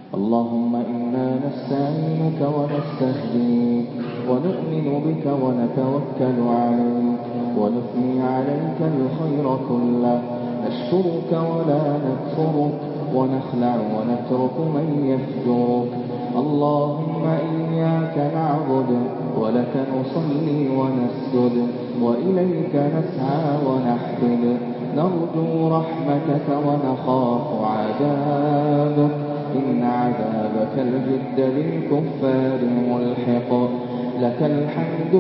اللهم إنا نستعينك ونستهديك ونؤمن بك ونتوكل عليك ونثني عليك الخير كله، نشكرك ولا نكفرك ونخلع ونترك من يفجرك. اللهم إياك نعبد ولك نصلي ونسجد وإليك نسعى ونحفد، نرجو رحمتك ونخاف عذابك، إن عذابك الجد للكفار ملحق. لك الحمد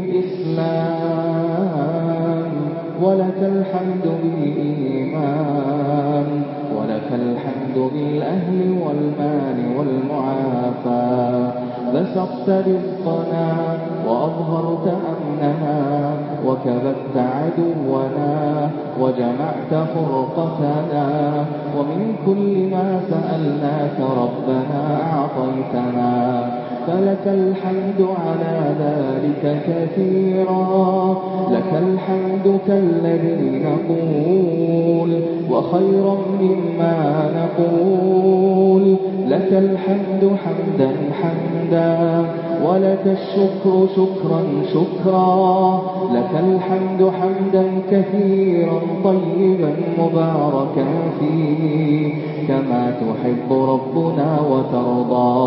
بالإسلام ولك الحمد بالإيمان ولك الحمد بالأهل والمال والمعافاة. بسطت رزقنا وأظهرت أمننا وكبت عدونا وجمعت فرقتنا، ومن كل ما سألناك ربنا أعطيتنا، فلك الحمد على ذلك كثيرا. لك الحمد كالذي نقول وخيرا مما نقول. لك الحمد حمدا حمدا ولك الشكر شكرا شكرا. لك الحمد حمدا كثيرا طيبا مباركا فيه كما تحب ربنا وترضى.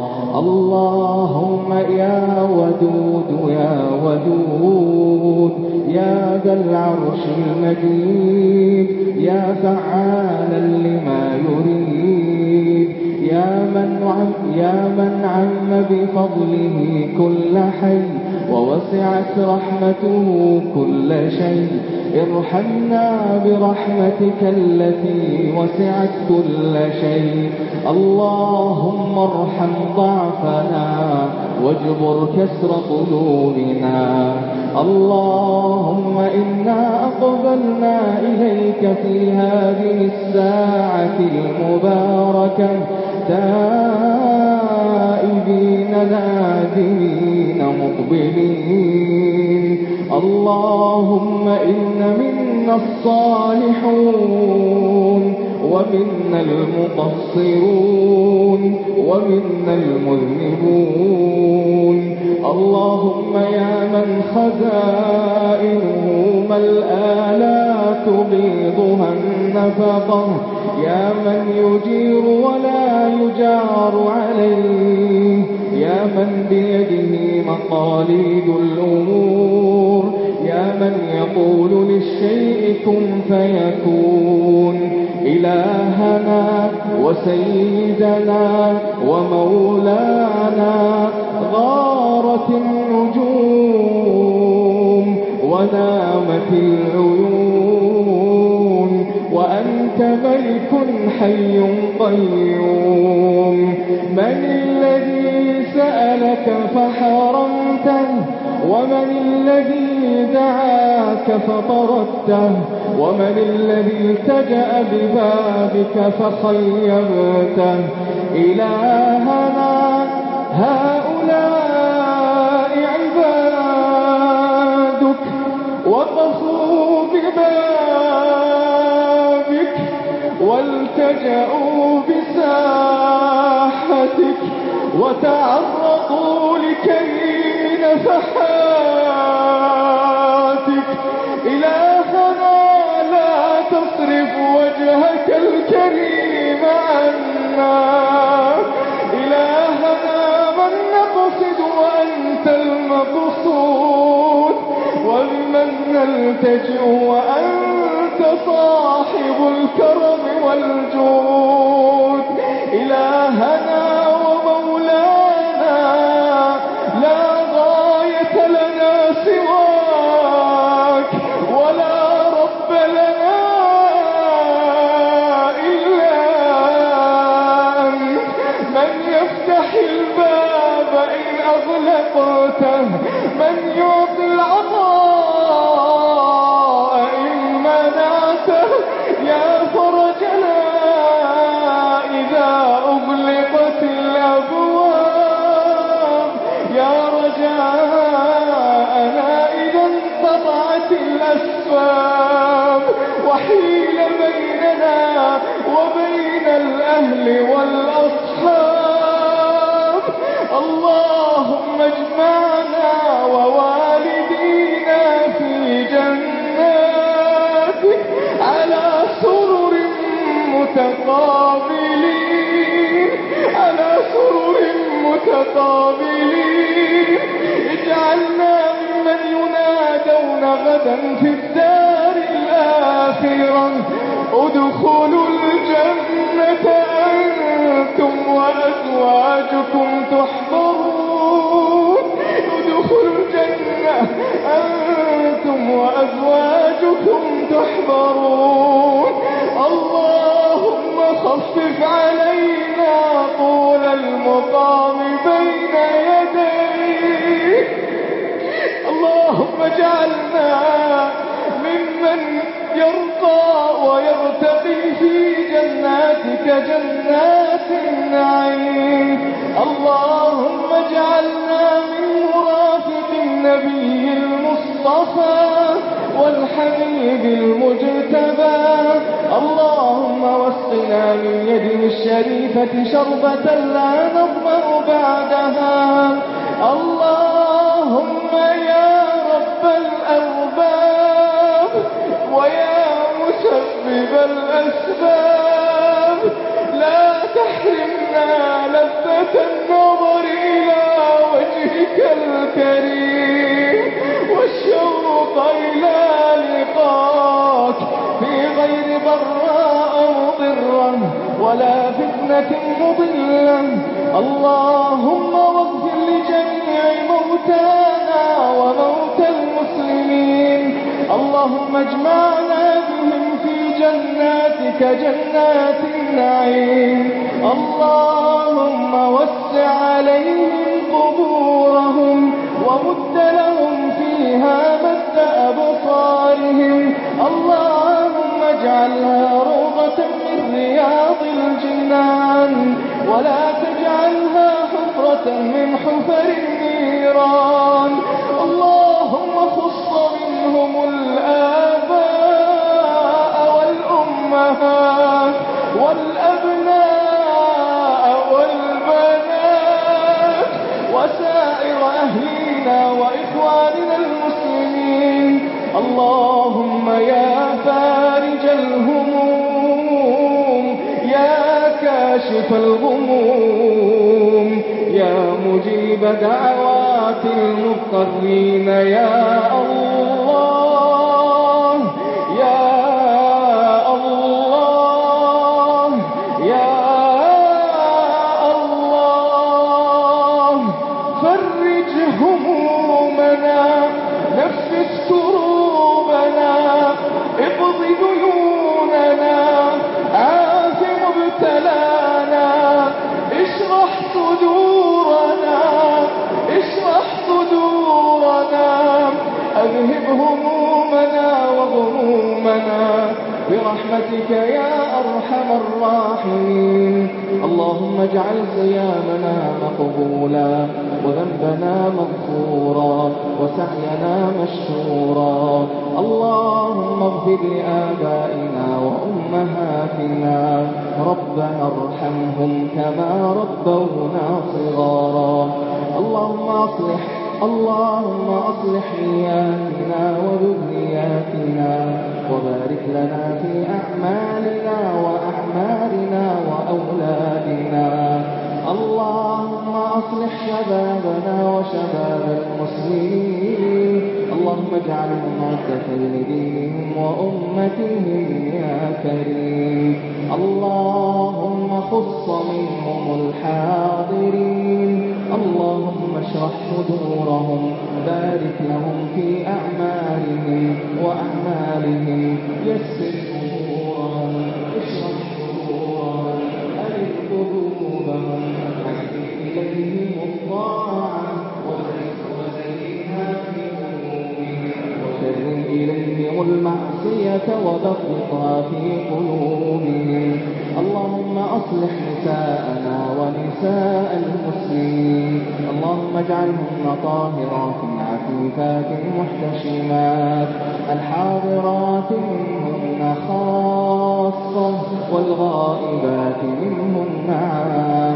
اللهم يا ودود يا ودود يا ذا العرش المجيد يا فعالا لما يريد، يا من عم بفضله كل حي ووسعت رحمته كل شيء، ارحمنا برحمتك التي وسعت كل شيء. اللهم ارحم ضعفنا واجبر كسر قلوبنا. اللهم إنا أقبلنا إليك في هذه الساعة المباركة تائبين نادمين مقبلين. اللهم إن منا الصالحون ومنا المقصرون ومنا المذنبون. اللهم يا من خزائنه ملأى لا تغيضها النفقة، يا من يجير ولا يجار عليه، يا من بيده مقاليد الأمور، يا من يقول للشيء كن فيكون. إلهنا وسيدنا ومولانا غارت النجوم ونامت العيون وأنت ملك حي قيوم. من الذي سألك فحرمته؟ ومن الذي دعاك فطردته؟ ومن الذي التجأ ببابك فخيبته؟ إلهنا هؤلاء عبادك وقفوا ببابك والتجأوا بساحتك وتعرضوا لكريم نفحاتك. إلهنا لا تصرف وجهك الكريم عنا. إلهنا من نقصد وأنت المقصود، ومن نلتجئ وأنت صاحب الكرم والجود. إلهنا ومولانا لا غاية لنا سواك ولا رب لنا إلا أنت. من يفتح الباب إن أغلقته، من يعطي العطاء إن منعته، يا فرجنا إذا أغلقت الأبواب، يا رجاءنا إذا انقطعت الأسباب وحيل بيننا وبين الأهل والأصحاب الأصحاب. اللهم اجمعنا ووالدينا في جناتك على سرر متقابلين، على سرر متقابلين. اجعلنا ممن ينادون غدا في الدار الآخرة ادخلوا الجنة أنتم وأزواجكم تحبرون، ادخلوا الجنة أنتم وأزواجكم تحبرون. اللهم خفف علينا طول المقام بين يديك. اللهم اجعلنا ممن يرقى ويرتقي في جناتك جنات النعيم. اللهم اجعلنا من مرافق النبي المصطفى والحبيب المجتبى. اللهم واسقنا من يده الشريفة شربة لا نظمأ بعدها. اللهم يا رب الأرباب ويا مسبب الأسباب لا تحرمنا لذة النظر إلى وجهك الكريم والشوق إلى لقاك في غير ضراء مضرة ولا فتنة مضلة. اللهم واغفر لجميع موتانا وموتى المسلمين. اللهم اجمعنا بهم في جناتك جنات النعيم. اللهم وسع عليهم قبورهم ومد لهم فيها مد أبصارهم. اللهم اجعلها روضة من رياض الجنان ولا تجعلها حفرة من حفر النيران. اللهم خص منهم الآباء والأمهات والأبناء والبنات وسائر أهلنا وإخواننا المسلمين. اللهم يا فارج الهموم يا كاشف الغموم يا مجيب دعوات المضطرين يا الله يا الله يا الله. فرج همومنا نفس كروبنا اقض ديوننا عاف مبتلانا اشرح صدورنا اشرح صدورنا اذهب همومنا وغمومنا برحمتك يا أرحم الراحمين. اللهم اجعل صيامنا مقبولا وذنبنا مغفورا وسعينا مشكورا. اللهم اغفر لآبائنا وأمهاتنا ربنا ارحمهم كما ربونا صغارا. اللهم أصلح نياتنا وذرياتنا وبارك لنا في أعمالنا وأعمارنا وأولادنا. اللهم أصلح شبابنا وشباب المسلمين. اللهم اجعلهم عزة لدينهم وأمتهم يا كريم. اللهم خص منهم الحاضرين. اللهم اشرح صدورهم بارك لهم في أعمالهم وأعمالهم يسر أمورهم اشرح صدورهم ألف قلوبهم واهد إليهم الطاعة وزينها في قلوبهم وكره إليهم المعصية وبغضها في قلوبهم. اللهم أصلح نساءنا ونساء المسلمين. اللهم اجعلهن طاهرات عفيفات محتشمات الحاضرات منهن خاصة والغائبات منهن عامة.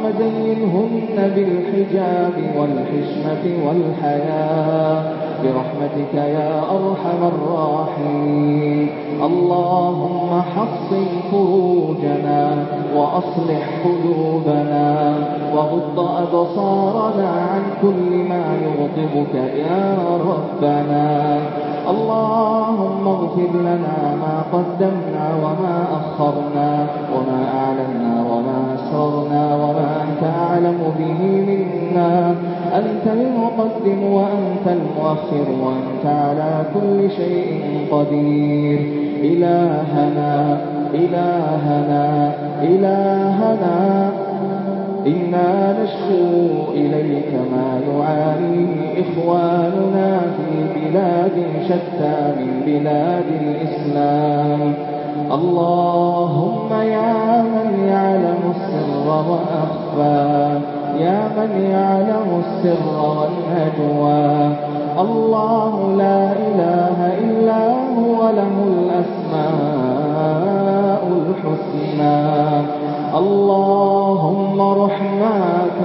زينهن بالحجاب والحشمة والحياء برحمتك يا أرحم الراحمين. اللهم حصن فروجنا وأصلح قلوبنا وغض أبصارنا عن كل ما يغضبك يا ربنا. اللهم اغفر لنا ما قدمنا وما أخرنا وما أعلنا وما أسررنا وما أنت أعلم به منا. أنت المقدم وأنت المؤخر وأنت على كل شيء قدير. إلهنا إلهنا إلهنا إنا نشكو إليك ما يعانيه إخواننا في بلاد شتى من بلاد الإسلام. اللهم يا من يعلم السر وأخفى، يا من يعلم السر والنجوى، الله لا إله إلا هو له الأسماء الحسنى. اللهم رحماك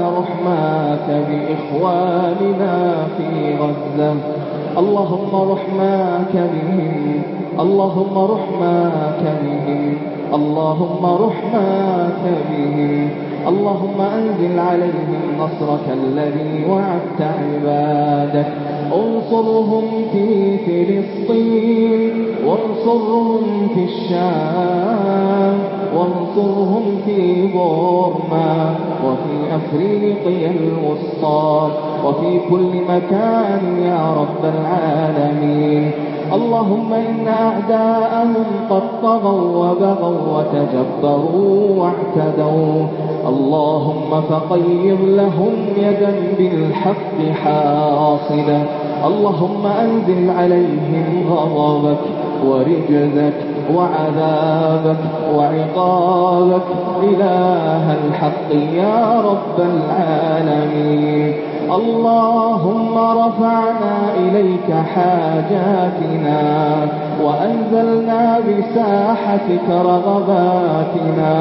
بإخواننا في غزة. اللهم رحماك بهم، اللهم رحماك بهم، اللهم رحماك بهم. اللهم أنزل عليهم نصرك الذي وعدت عبادك. انصرهم في فلسطين، وانصرهم في الشام، وانصرهم في بورما وفي أفريقيا الوسطى وفي كل مكان يا رب العالمين. اللهم إن أعداءهم قد طغوا وبغوا وتجبروا واعتدوا. اللهم فقيض لهم يدا بالحق حاصدا. اللهم أنزل عليهم غضبك ورجزك وعذابك وعقابك إله الحق يا رب العالمين. اللهم رفعنا إليك حاجاتنا وأنزلنا بساحتك رغباتنا.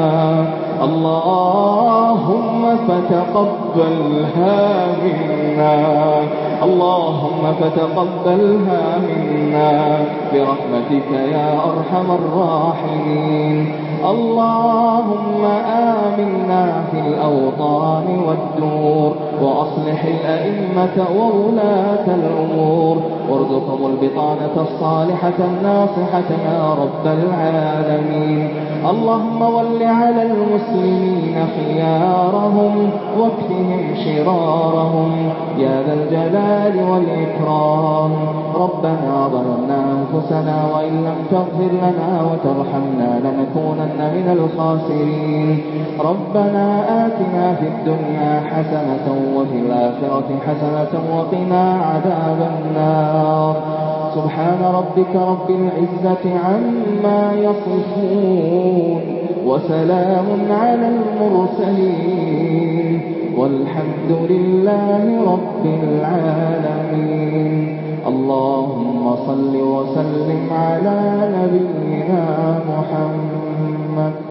اللهم فتقبلها منا، اللهم فتقبلها منا برحمتك يا أرحم الراحمين. اللهم آمنا في الأوطان والدور، وأصلح الأئمة وولاة الأمور، وارزقهم البطانة الصالحة الناصحة يا رب العالمين. اللهم ول على المسلمين خيارهم واكفهم شرارهم يا ذا الجلال والإكرام. ربنا ظلمنا أنفسنا وإن لم تغفر لنا وترحمنا لنكونن من الخاسرين. ربنا آتنا في الدنيا حسنة وفي الآخرة حسنة وقنا عذاب النار. سبحان ربك رب العزة عما يصفون وسلام على المرسلين والحمد لله رب العالمين. اللهم صل وسلم على نبينا محمد.